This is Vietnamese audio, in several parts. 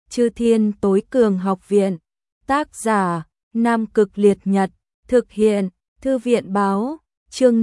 Chư Thiên Tối Cường Học Viện. Tác giả: Nam Cực Liệt Nhật. Thực hiện: Thư viện báo. Chương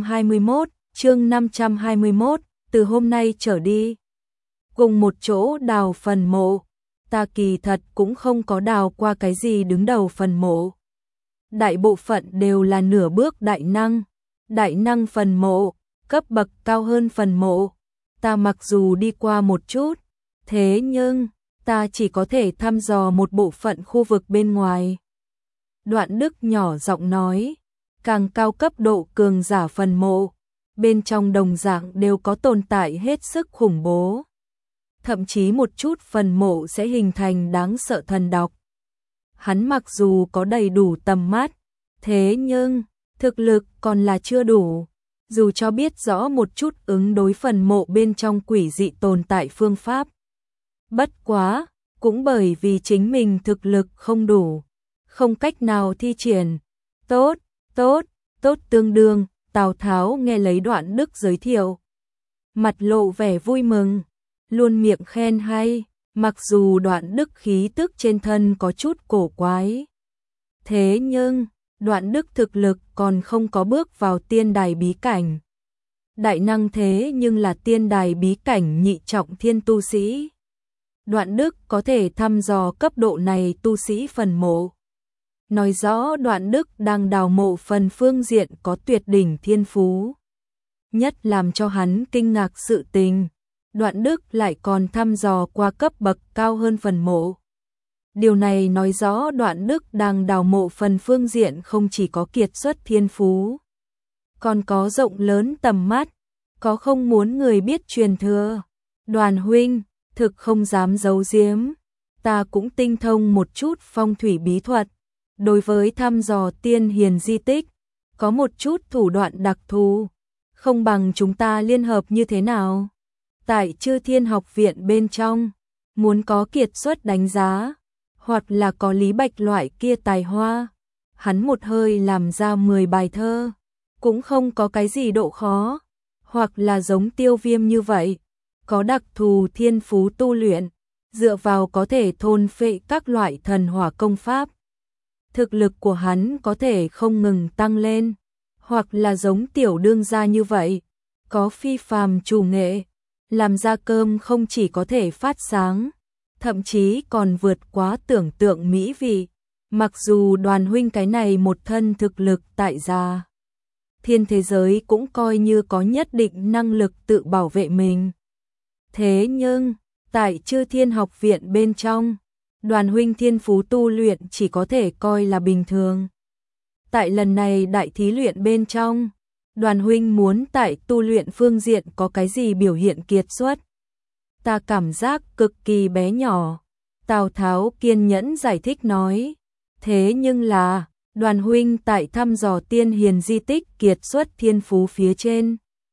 521, từ hôm nay trở đi. Cùng một chỗ đào phần mộ. Ta kỳ thật cũng không có đào qua cái gì đứng đầu phần mộ. Đại bộ phận đều là nửa bước đại năng. Đại năng phần mộ, cấp bậc cao hơn phần mộ. Ta mặc dù đi qua một chút, thế nhưng ta chỉ có thể thăm dò một bộ phận khu vực bên ngoài. Đoạn Đức nhỏ giọng nói, càng cao cấp độ cường giả phần mộ, bên trong đồng dạng đều có tồn tại hết sức khủng bố. Thậm chí một chút phần mộ sẽ hình thành đáng sợ thần độc. Hắn mặc dù có đầy đủ tầm mắt, thế nhưng thực lực còn là chưa đủ. Dù cho biết rõ một chút ứng đối phần mộ bên trong quỷ dị tồn tại phương pháp. Bất quá, cũng bởi vì chính mình thực lực không đủ, không cách nào thi triển. Tốt tương đương, Tào Tháo nghe lấy Đoạn Đức giới thiệu. Mặt lộ vẻ vui mừng, luôn miệng khen hay, mặc dù Đoạn Đức khí tức trên thân có chút cổ quái. Thế nhưng, Đoạn Đức thực lực còn không có bước vào tiên đài bí cảnh. Đại năng thế nhưng là tiên đài bí cảnh nhị trọng thiên tu sĩ. Đoạn Đức có thể thăm dò cấp độ này tu sĩ phần mộ. Nói rõ Đoạn Đức đang đào mộ phần phương diện có tuyệt đỉnh thiên phú. Nhất làm cho hắn kinh ngạc sự tình, Đoạn Đức lại còn thăm dò qua cấp bậc cao hơn phần mộ. Điều này nói rõ Đoạn Đức đang đào mộ phần phương diện không chỉ có kiệt xuất thiên phú, còn có rộng lớn tầm mắt, có không muốn người biết truyền thừa. Đoàn huynh, thực không dám giấu giếm, ta cũng tinh thông một chút phong thủy bí thuật. Đối với thăm dò tiên hiền di tích, có một chút thủ đoạn đặc thù, không bằng chúng ta liên hợp như thế nào? Tại Chư Thiên Học Viện bên trong, muốn có kiệt xuất đánh giá, hoặc là có Lý Bạch loại kia tài hoa, hắn một hơi làm ra 10 bài thơ, cũng không có cái gì độ khó, hoặc là giống Tiêu Viêm như vậy, có đặc thù thiên phú tu luyện, dựa vào có thể thôn phệ các loại thần hỏa công pháp. Thực lực của hắn có thể không ngừng tăng lên, hoặc là giống tiểu đương gia như vậy, có phi phàm chủ nghệ, làm ra cơm không chỉ có thể phát sáng, thậm chí còn vượt quá tưởng tượng mỹ vị. Mặc dù Đoàn huynh cái này một thân thực lực tại gia thiên thế giới cũng coi như có nhất định năng lực tự bảo vệ mình. Thế nhưng, tại Chư Thiên Học Viện bên trong, Đoàn huynh thiên phú tu luyện chỉ có thể coi là bình thường. Tại lần này đại thí luyện bên trong, Đoàn huynh muốn tại tu luyện phương diện có cái gì biểu hiện kiệt xuất? Ta cảm giác cực kỳ bé nhỏ. Tào Tháo kiên nhẫn giải thích nói. Thế nhưng là, Đoàn huynh tại thăm dò tiên hiền di tích kiệt xuất thiên phú phía trên.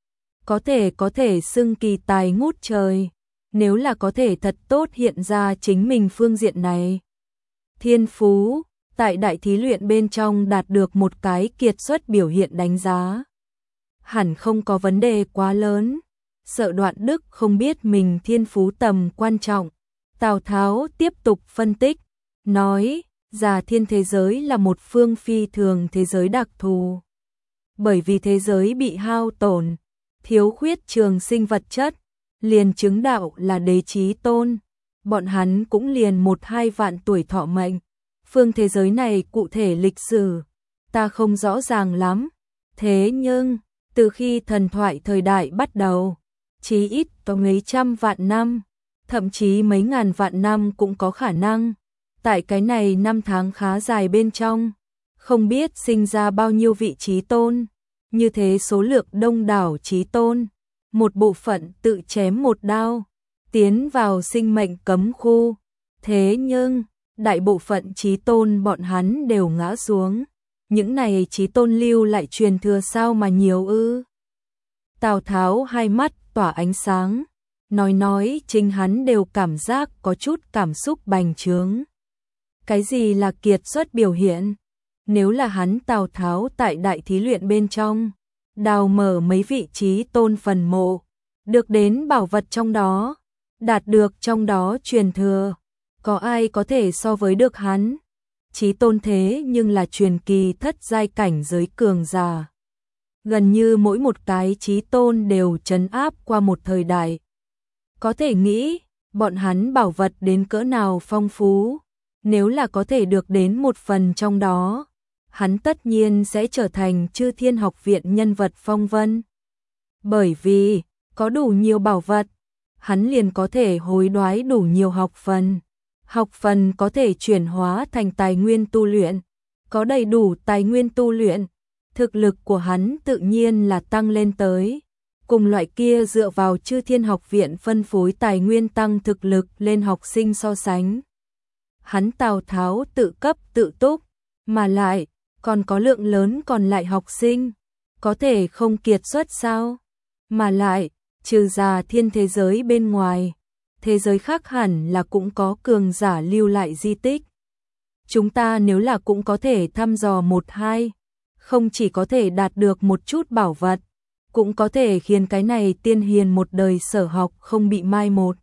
Có thể xưng kỳ tài ngút trời. Nếu là có thể thật tốt hiện ra chính mình phương diện này. Thiên phú, tại đại thí luyện bên trong đạt được một cái kiệt xuất biểu hiện đánh giá. Hẳn không có vấn đề quá lớn. Sợ Đoạn Đức không biết mình thiên phú tầm quan trọng. Tào Tháo tiếp tục phân tích, nói, Già Thiên thế giới là một phương phi thường thế giới đặc thù. Bởi vì thế giới bị hao tổn, thiếu khuyết trường sinh vật chất, liền chứng đạo là đế chí tôn. Bọn hắn cũng liền 1-2 vạn tuổi thọ mệnh. Phương thế giới này cụ thể lịch sử, ta không rõ ràng lắm. Thế nhưng, từ khi thần thoại thời đại bắt đầu, chí ít có mấy trăm vạn năm, thậm chí mấy ngàn vạn năm cũng có khả năng. Tại cái này năm tháng khá dài bên trong, không biết sinh ra bao nhiêu vị chí tôn, như thế số lượng đông đảo chí tôn, một bộ phận tự chém một đao, tiến vào sinh mệnh cấm khu. Thế nhưng, đại bộ phận chí tôn bọn hắn đều ngã xuống. Những này chí tôn lưu lại truyền thừa sao mà nhiều ư? Tào Tháo hai mắt tỏa ánh sáng, nói chính hắn đều cảm giác có chút cảm xúc bành trướng. Cái gì là kiệt xuất biểu hiện? Nếu là hắn Tào Tháo tại đại thí luyện bên trong, đào mở mấy vị trí tôn phần mộ, được đến bảo vật trong đó, đạt được trong đó truyền thừa, có ai có thể so với được hắn? Chí tôn thế nhưng là truyền kỳ thất giai cảnh giới cường giả. Gần như mỗi một cái chí tôn đều trấn áp qua một thời đại. Có thể nghĩ, bọn hắn bảo vật đến cỡ nào phong phú, nếu là có thể được đến một phần trong đó, hắn tất nhiên sẽ trở thành Chư Thiên Học Viện nhân vật phong vân. Bởi vì, có đủ nhiều bảo vật, hắn liền có thể hối đoái đủ nhiều học phần có thể chuyển hóa thành tài nguyên tu luyện, có đầy đủ tài nguyên tu luyện, thực lực của hắn tự nhiên là tăng lên tới. Cùng loại kia dựa vào Chư Thiên Học Viện phân phối tài nguyên tăng thực lực lên học sinh so sánh. Hắn Tào Tháo tự cấp tự túc, mà lại còn có lượng lớn còn lại học sinh, có thể không kiệt xuất sao? Mà lại, trừ ra thiên thế giới bên ngoài, thế giới khác hẳn là cũng có cường giả lưu lại di tích. Chúng ta nếu là cũng có thể thăm dò một hai, không chỉ có thể đạt được một chút bảo vật, cũng có thể khiến cái này tiên hiền một đời sở học không bị mai một.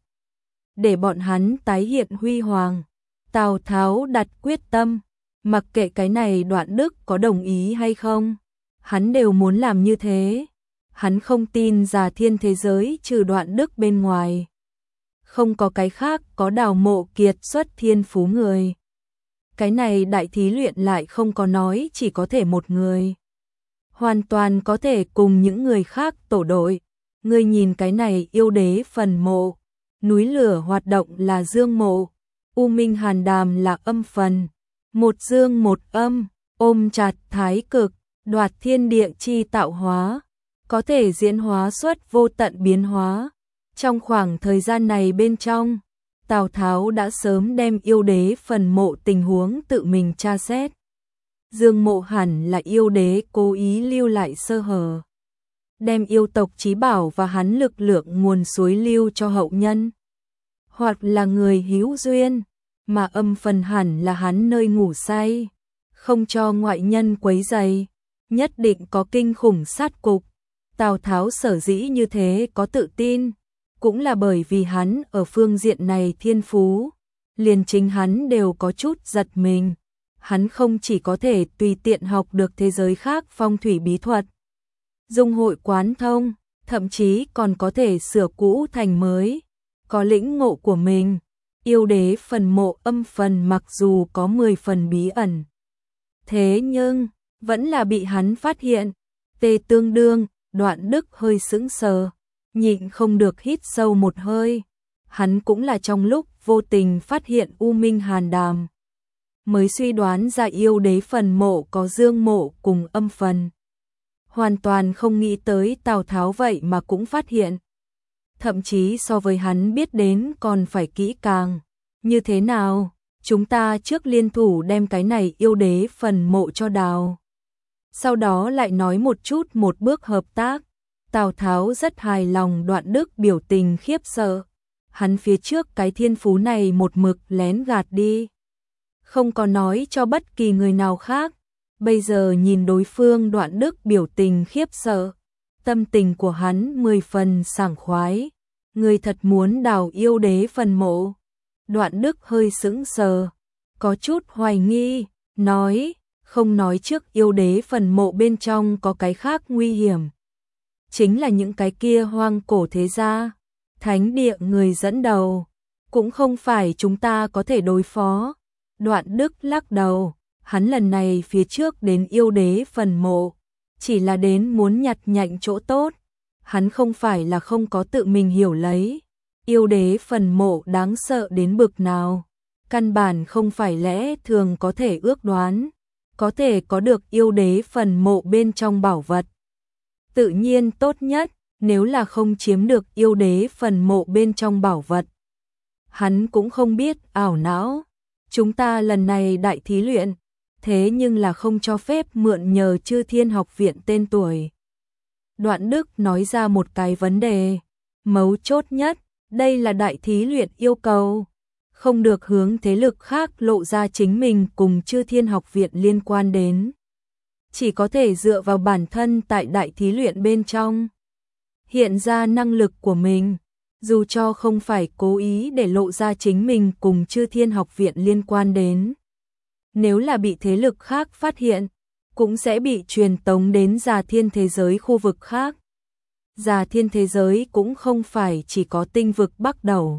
Để bọn hắn tái hiện huy hoàng, Tào Tháo đặt quyết tâm, mặc kệ cái này Đoạn Đức có đồng ý hay không, hắn đều muốn làm như thế. Hắn không tin Già Thiên thế giới trừ Đoạn Đức bên ngoài, không có cái khác có đào mộ kiệt xuất thiên phú người. Cái này đại thí luyện lại không có nói chỉ có thể một người, hoàn toàn có thể cùng những người khác tổ đội. Ngươi nhìn cái này yêu đế phần mộ, núi lửa hoạt động là dương mộ, U Minh Hàn Đàm là âm phần, một dương một âm, ôm chặt thái cực, đoạt thiên địa chi tạo hóa, có thể diễn hóa xuất vô tận biến hóa. Trong khoảng thời gian này bên trong, Tào Tháo đã sớm đem yêu đế phần mộ tình huống tự mình tra xét. Dương mộ hẳn là yêu đế cố ý lưu lại sơ hở, đem yêu tộc chí bảo và hắn lực lượng nguồn suối lưu cho hậu nhân, hoặc là người hữu duyên, mà âm phần hẳn là hắn nơi ngủ say, không cho ngoại nhân quấy rầy, nhất định có kinh khủng sát cục. Tào Tháo sở dĩ như thế có tự tin, cũng là bởi vì hắn ở phương diện này thiên phú, liền chính hắn đều có chút giật mình. Hắn không chỉ có thể tùy tiện học được thế giới khác phong thủy bí thuật, dung hội quán thông, thậm chí còn có thể sửa cũ thành mới, có lĩnh ngộ của mình. Yêu đế phần mộ âm phần mặc dù có 10 phần bí ẩn, thế nhưng vẫn là bị hắn phát hiện. Tê tương đương, Đoạn Đức hơi sững sờ, nhịn không được hít sâu một hơi. Hắn cũng là trong lúc vô tình phát hiện U Minh Hàn Đàm, mới suy đoán ra yêu đế phần mộ có dương mộ cùng âm phần. Hoàn toàn không nghĩ tới Tào Tháo vậy mà cũng phát hiện. Thậm chí so với hắn biết đến còn phải kỹ càng. Như thế nào, chúng ta trước liên thủ đem cái này yêu đế phần mộ cho đào, sau đó lại nói một chút một bước hợp tác. Tào Tháo rất hài lòng Đoạn Đức biểu tình khiếp sợ. Hắn phía trước cái thiên phú này một mực lén gạt đi, không có nói cho bất kỳ người nào khác. Bây giờ nhìn đối phương Đoạn Đức biểu tình khiếp sợ, tâm tình của hắn 10 phần sảng khoái. Người thật muốn đào yêu đế phần mộ? Đoạn Đức hơi sững sờ, có chút hoài nghi, nói, không nói trước yêu đế phần mộ bên trong có cái khác nguy hiểm. Chính là những cái kia hoang cổ thế gia, thánh địa người dẫn đầu, cũng không phải chúng ta có thể đối phó. Đoạn Đức lắc đầu, hắn lần này phía trước đến yêu đế phần mộ, chỉ là đến muốn nhặt nhạnh chỗ tốt. Hắn không phải là không có tự mình hiểu lấy. Yêu đế phần mộ đáng sợ đến bực nào, căn bản không phải lẽ thường có thể ước đoán. Có thể có được yêu đế phần mộ bên trong bảo vật, tự nhiên tốt nhất. Nếu là không chiếm được yêu đế phần mộ bên trong bảo vật, hắn cũng không biết ảo não. Chúng ta lần này đại thí luyện, thế nhưng là không cho phép mượn nhờ Chư Thiên Học Viện tên tuổi. Đoạn Đức nói ra một cái vấn đề mấu chốt nhất, đây là đại thí luyện yêu cầu, không được hướng thế lực khác lộ ra chính mình cùng Chư Thiên Học Viện liên quan đến. Chỉ có thể dựa vào bản thân tại đại thí luyện bên trong, hiện ra năng lực của mình. dù cho không phải cố ý để lộ ra chính mình cùng Chư Thiên Học Viện liên quan đến. Nếu là bị thế lực khác phát hiện, cũng sẽ bị truyền tống đến Già Thiên thế giới khu vực khác. Già Thiên thế giới cũng không phải chỉ có tinh vực Bắc Đầu,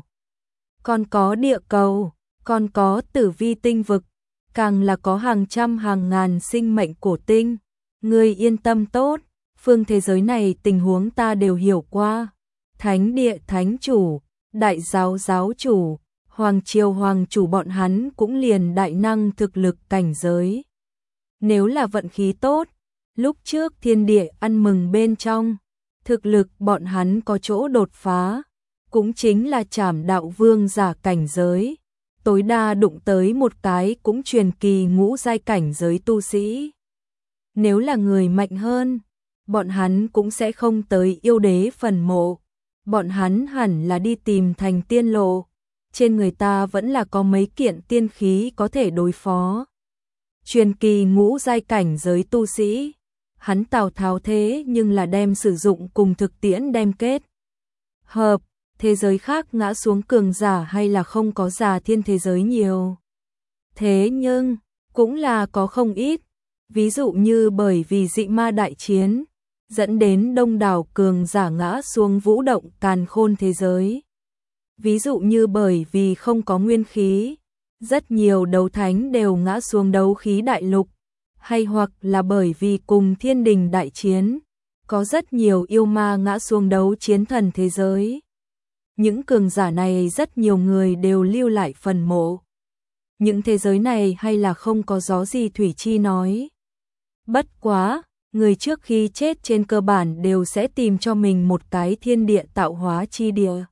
còn có địa cầu, còn có tử vi tinh vực, càng là có hàng trăm hàng ngàn sinh mệnh cổ tinh. Ngươi yên tâm tốt, phương thế giới này tình huống ta đều hiểu qua. Thánh địa thánh chủ, đại giáo giáo chủ, hoàng triều hoàng chủ bọn hắn cũng liền đại năng thực lực cảnh giới. Nếu là vận khí tốt, lúc trước thiên địa ăn mừng bên trong, thực lực bọn hắn có chỗ đột phá, cũng chính là Trảm Đạo Vương giả cảnh giới, tối đa đụng tới một cái cũng truyền kỳ ngũ giai cảnh giới tu sĩ. Nếu là người mạnh hơn, bọn hắn cũng sẽ không tới yêu đế phần mộ, bọn hắn hẳn là đi tìm thành tiên lộ, trên người ta vẫn là có mấy kiện tiên khí có thể đối phó. Truyền kỳ ngũ giai cảnh giới tu sĩ, hắn Tào Tháo thế nhưng là đem sử dụng cùng thực tiễn đem kết hợp, thế giới khác ngã xuống cường giả hay là không có Già Thiên thế giới nhiều. Thế nhưng, cũng là có không ít, ví dụ như bởi vì dị ma đại chiến, dẫn đến đông đảo cường giả ngã xuống vũ động càn khôn thế giới. Ví dụ như bởi vì không có nguyên khí, rất nhiều đấu thánh đều ngã xuống đấu khí đại lục, hay hoặc là bởi vì cùng thiên đình đại chiến, có rất nhiều yêu ma ngã xuống đấu chiến thần thế giới. Những cường giả này rất nhiều người đều lưu lại phần mộ. Những thế giới này hay là không có gió gì thủy chi nói. Bất quá, người trước khi chết trên cơ bản đều sẽ tìm cho mình một cái thiên địa tạo hóa chi địa.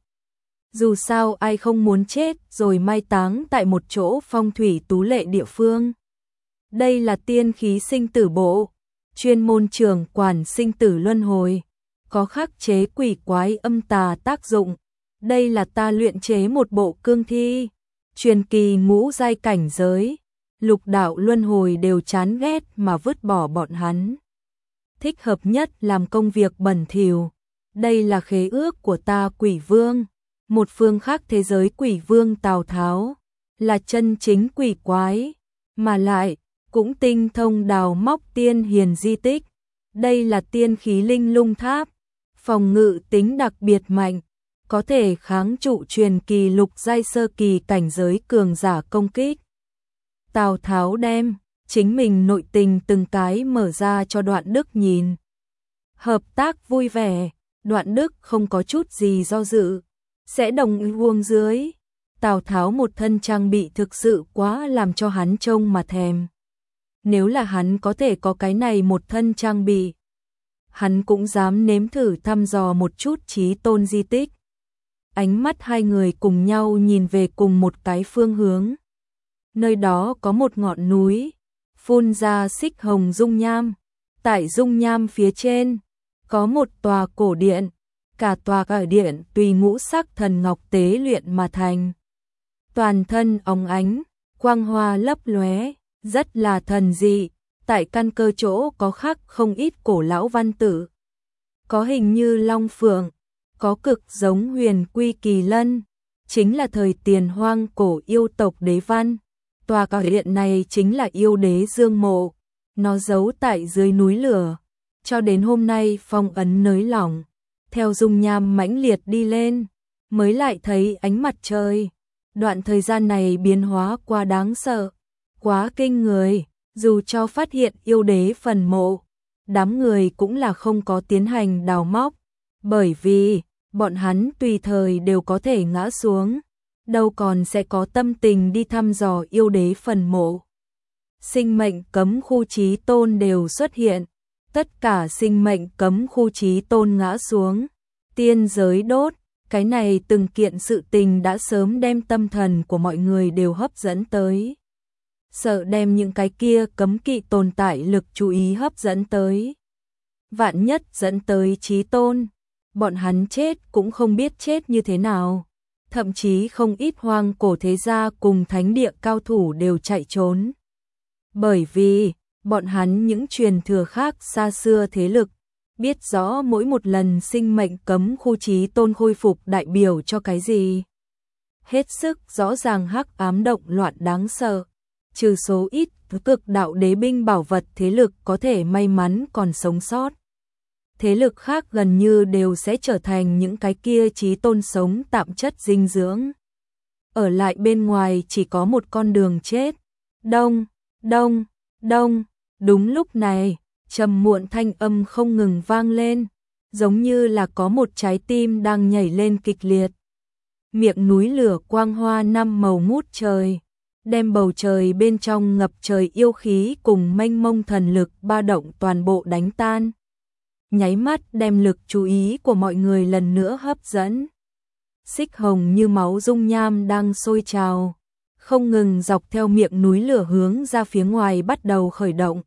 Dù sao ai không muốn chết rồi mai táng tại một chỗ phong thủy tú lệ địa phương. Đây là tiên khí sinh tử bộ, chuyên môn trưởng quản sinh tử luân hồi, có khắc chế quỷ quái âm tà tác dụng. Đây là ta luyện chế một bộ cương thi, truyền kỳ ngũ giai cảnh giới, lục đạo luân hồi đều chán ghét mà vứt bỏ bọn hắn. Thích hợp nhất làm công việc bẩn thỉu. Đây là khế ước của ta Quỷ Vương. Một phương khác thế giới Quỷ Vương Tào Tháo là chân chính quỷ quái, mà lại cũng tinh thông đào móc tiên hiền di tích. Đây là tiên khí linh lung tháp, phòng ngự tính đặc biệt mạnh, có thể kháng trụ truyền kỳ lục giai sơ kỳ cảnh giới cường giả công kích. Tào Tháo đem chính mình nội tình từng cái mở ra cho Đoạn Đức nhìn. Hợp tác vui vẻ, Đoạn Đức không có chút gì do dự, sẽ đồng ý buông dưới. Tào Tháo một thân trang bị thực sự quá làm cho hắn trông mà thèm. Nếu là hắn có thể có cái này một thân trang bị, hắn cũng dám nếm thử thăm dò một chút chí tôn di tích. Ánh mắt hai người cùng nhau nhìn về cùng một cái phương hướng. Nơi đó có một ngọn núi, phun ra xích hồng dung nham. Tại dung nham phía trên, có một tòa cổ điện, cả tòa cải điện tùy ngũ sắc thần ngọc tế luyện mà thành. Toàn thân óng ánh, quang hoa lấp lóe, rất là thần dị. Tại căn cơ chỗ có khắc không ít cổ lão văn tự, có hình như long phượng, có cực giống huyền quy kỳ lân, chính là thời tiền hoang cổ yêu tộc đế văn. Tòa cải điện này chính là yêu đế Dương Mộ, nó giấu tại dưới núi lửa, cho đến hôm nay phong ấn nới lỏng, theo dung nham mãnh liệt đi lên, mới lại thấy ánh mặt trời. Đoạn thời gian này biến hóa quá đáng sợ, quá kinh người, dù cho phát hiện yêu đế phần mộ, đám người cũng là không có tiến hành đào móc, bởi vì bọn hắn tùy thời đều có thể ngã xuống, đâu còn sẽ có tâm tình đi thăm dò yêu đế phần mộ. Sinh mệnh cấm khu chí tôn đều xuất hiện, tất cả sinh mệnh cấm khu chí tôn ngã xuống, tiên giới đốt, cái này từng kiện sự tình đã sớm đem tâm thần của mọi người đều hấp dẫn tới. Sợ đem những cái kia cấm kỵ tồn tại lực chú ý hấp dẫn tới. Vạn nhất dẫn tới chí tôn, bọn hắn chết cũng không biết chết như thế nào. Thậm chí không ít hoang cổ thế gia cùng thánh địa cao thủ đều chạy trốn. Bởi vì, bọn hắn những truyền thừa khác xa xưa thế lực, biết rõ mỗi một lần sinh mệnh cấm khu chí tôn khôi phục đại biểu cho cái gì. Hết sức rõ ràng hắc ám động loạn đáng sợ, trừ số ít cực đạo đế binh bảo vật thế lực có thể may mắn còn sống sót. Thế lực khác gần như đều sẽ trở thành những cái kia chí tôn sống tạm chất dinh dưỡng. Ở lại bên ngoài chỉ có một con đường chết. Đông, đông, đông, đúng lúc này, trầm muộn thanh âm không ngừng vang lên, giống như là có một trái tim đang nhảy lên kịch liệt. Miệng núi lửa quang hoa năm màu ngút trời, đem bầu trời bên trong ngập trời yêu khí cùng mênh mông thần lực ba động toàn bộ đánh tan. Nháy mắt đem lực chú ý của mọi người lần nữa hấp dẫn. Xích hồng như máu dung nham đang sôi trào, không ngừng dọc theo miệng núi lửa hướng ra phía ngoài bắt đầu khởi động.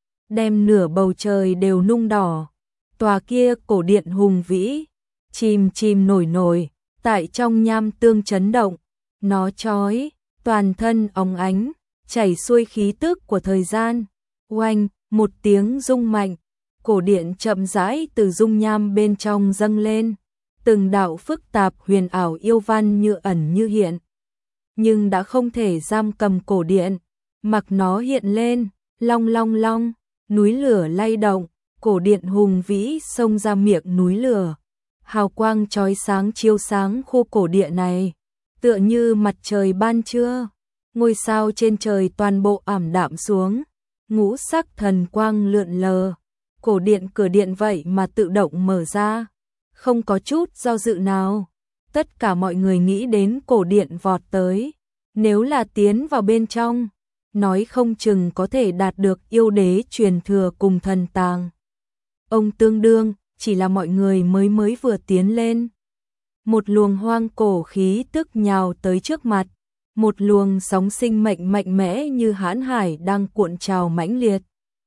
Đem nửa bầu trời đều nung đỏ. Tòa kia cổ điện hùng vĩ, chìm chìm nổi nổi, tại trong nham tương chấn động. Nó chói, toàn thân óng ánh, chảy xuôi khí tức của thời gian. Oanh, một tiếng rung mạnh, cổ điện chậm rãi từ dung nham bên trong dâng lên. Từng đạo phức tạp huyền ảo yêu văn như ẩn như hiện. Nhưng đã không thể giam cầm cổ điện, mặc nó hiện lên, long long long, núi lửa lay động, cổ điện hùng vĩ xông ra miệng núi lửa. Hào quang chói sáng chiếu sáng khu cổ điện này, tựa như mặt trời ban trưa, ngôi sao trên trời toàn bộ ảm đạm xuống, ngũ sắc thần quang lượn lờ. Cổ điện cửa điện vậy mà tự động mở ra, không có chút do dự nào. Tất cả mọi người nghĩ đến cổ điện vọt tới, nếu là tiến vào bên trong, nói không chừng có thể đạt được yêu đế truyền thừa cùng thần tàng. Ông tương đương, chỉ là mọi người mới vừa tiến lên. Một luồng hoang cổ khí tức nhào tới trước mặt, một luồng sóng sinh mệnh mạnh mẽ như hãn hải đang cuộn trào mãnh liệt.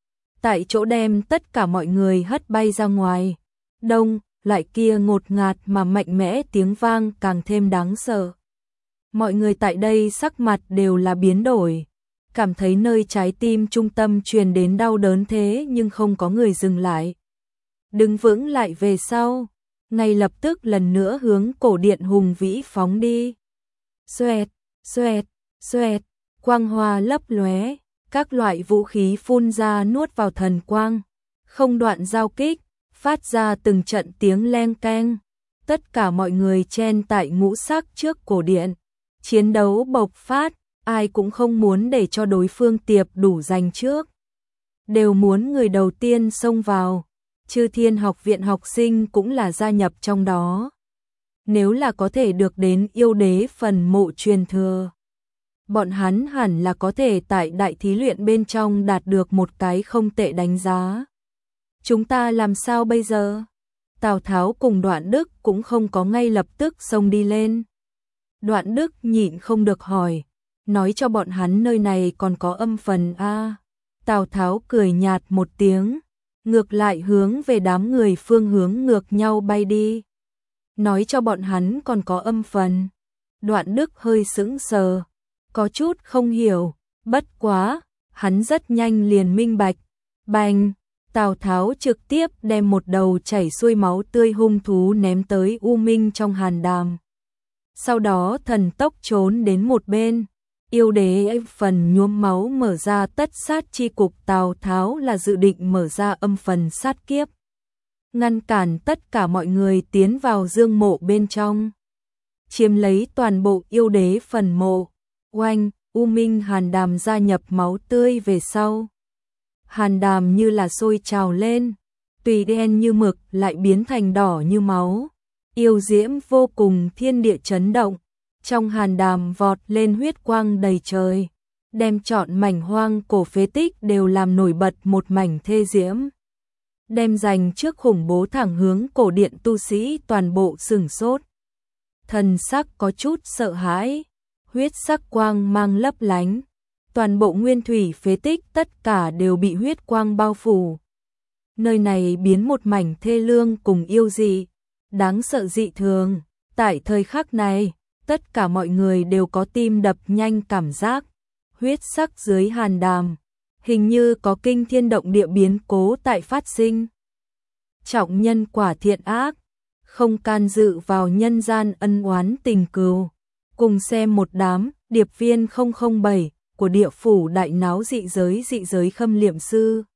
Tại chỗ đem tất cả mọi người hất bay ra ngoài. Đông, lại kia ngột ngạt mà mạnh mẽ tiếng vang càng thêm đáng sợ. Mọi người tại đây sắc mặt đều là biến đổi, cảm thấy nơi trái tim trung tâm truyền đến đau đớn thế nhưng không có người dừng lại. Đứng vững lại về sau, ngay lập tức lần nữa hướng cổ điện hùng vĩ phóng đi. Xoẹt, xoẹt, xoẹt, quang hoa lấp lóe, các loại vũ khí phun ra nuốt vào thần quang, không đoạn giao kích, phát ra từng trận tiếng leng keng. Tất cả mọi người chen tại ngũ sắc trước cổ điện, chiến đấu bộc phát, ai cũng không muốn để cho đối phương tiệp đủ giành trước, đều muốn người đầu tiên xông vào. Chư Thiên học viện học sinh cũng là gia nhập trong đó. Nếu là có thể được đến yêu đế phần mộ truyền thừa, bọn hắn hẳn là có thể tại đại thí luyện bên trong đạt được một cái không tệ đánh giá. Chúng ta làm sao bây giờ? Tào Tháo cùng Đoạn Đức cũng không có ngay lập tức xông đi lên. Đoạn Đức nhịn không được hỏi, nói cho bọn hắn nơi này còn có âm phần a. Tào Tháo cười nhạt một tiếng, ngược lại hướng về đám người phương hướng ngược nhau bay đi. Nói cho bọn hắn còn có âm phần. Đoạn Đức hơi sững sờ, có chút không hiểu, bất quá, hắn rất nhanh liền minh bạch. Bành, Tào Tháo trực tiếp đem một đầu chảy xuôi máu tươi hung thú ném tới U Minh trong hàn đàm. Sau đó thần tốc trốn đến một bên. Yêu đế phần nhuốm máu mở ra tất sát chi cục. Tào Tháo là dự định mở ra âm phần sát kiếp, ngăn cản tất cả mọi người tiến vào dương mộ bên trong, chiếm lấy toàn bộ yêu đế phần mộ. Oanh, U Minh hàn đàm gia nhập máu tươi về sau, hàn đàm như là sôi trào lên, tùy đen như mực lại biến thành đỏ như máu, yêu diễm vô cùng, thiên địa chấn động. Trong hàn đàm vọt lên huyết quang đầy trời, đem trọn mảnh hoang cổ phế tích đều làm nổi bật một mảnh thê diễm. Đem dành trước khủng bố thẳng hướng cổ điện, tu sĩ toàn bộ sửng sốt. Thần sắc có chút sợ hãi, huyết sắc quang mang lấp lánh, toàn bộ nguyên thủy phế tích tất cả đều bị huyết quang bao phủ. Nơi này biến một mảnh thê lương cùng yêu dị, đáng sợ dị thường. Tại thời khắc này, tất cả mọi người đều có tim đập nhanh cảm giác. Huyết sắc dưới hàn đàm, hình như có kinh thiên động địa biến cố tại phát sinh. trọng nhân quả thiện ác, không can dự vào nhân gian ân oán tình cừu. Cùng xem một đám điệp viên 007 của địa phủ đại náo dị giới khâm liệm sư.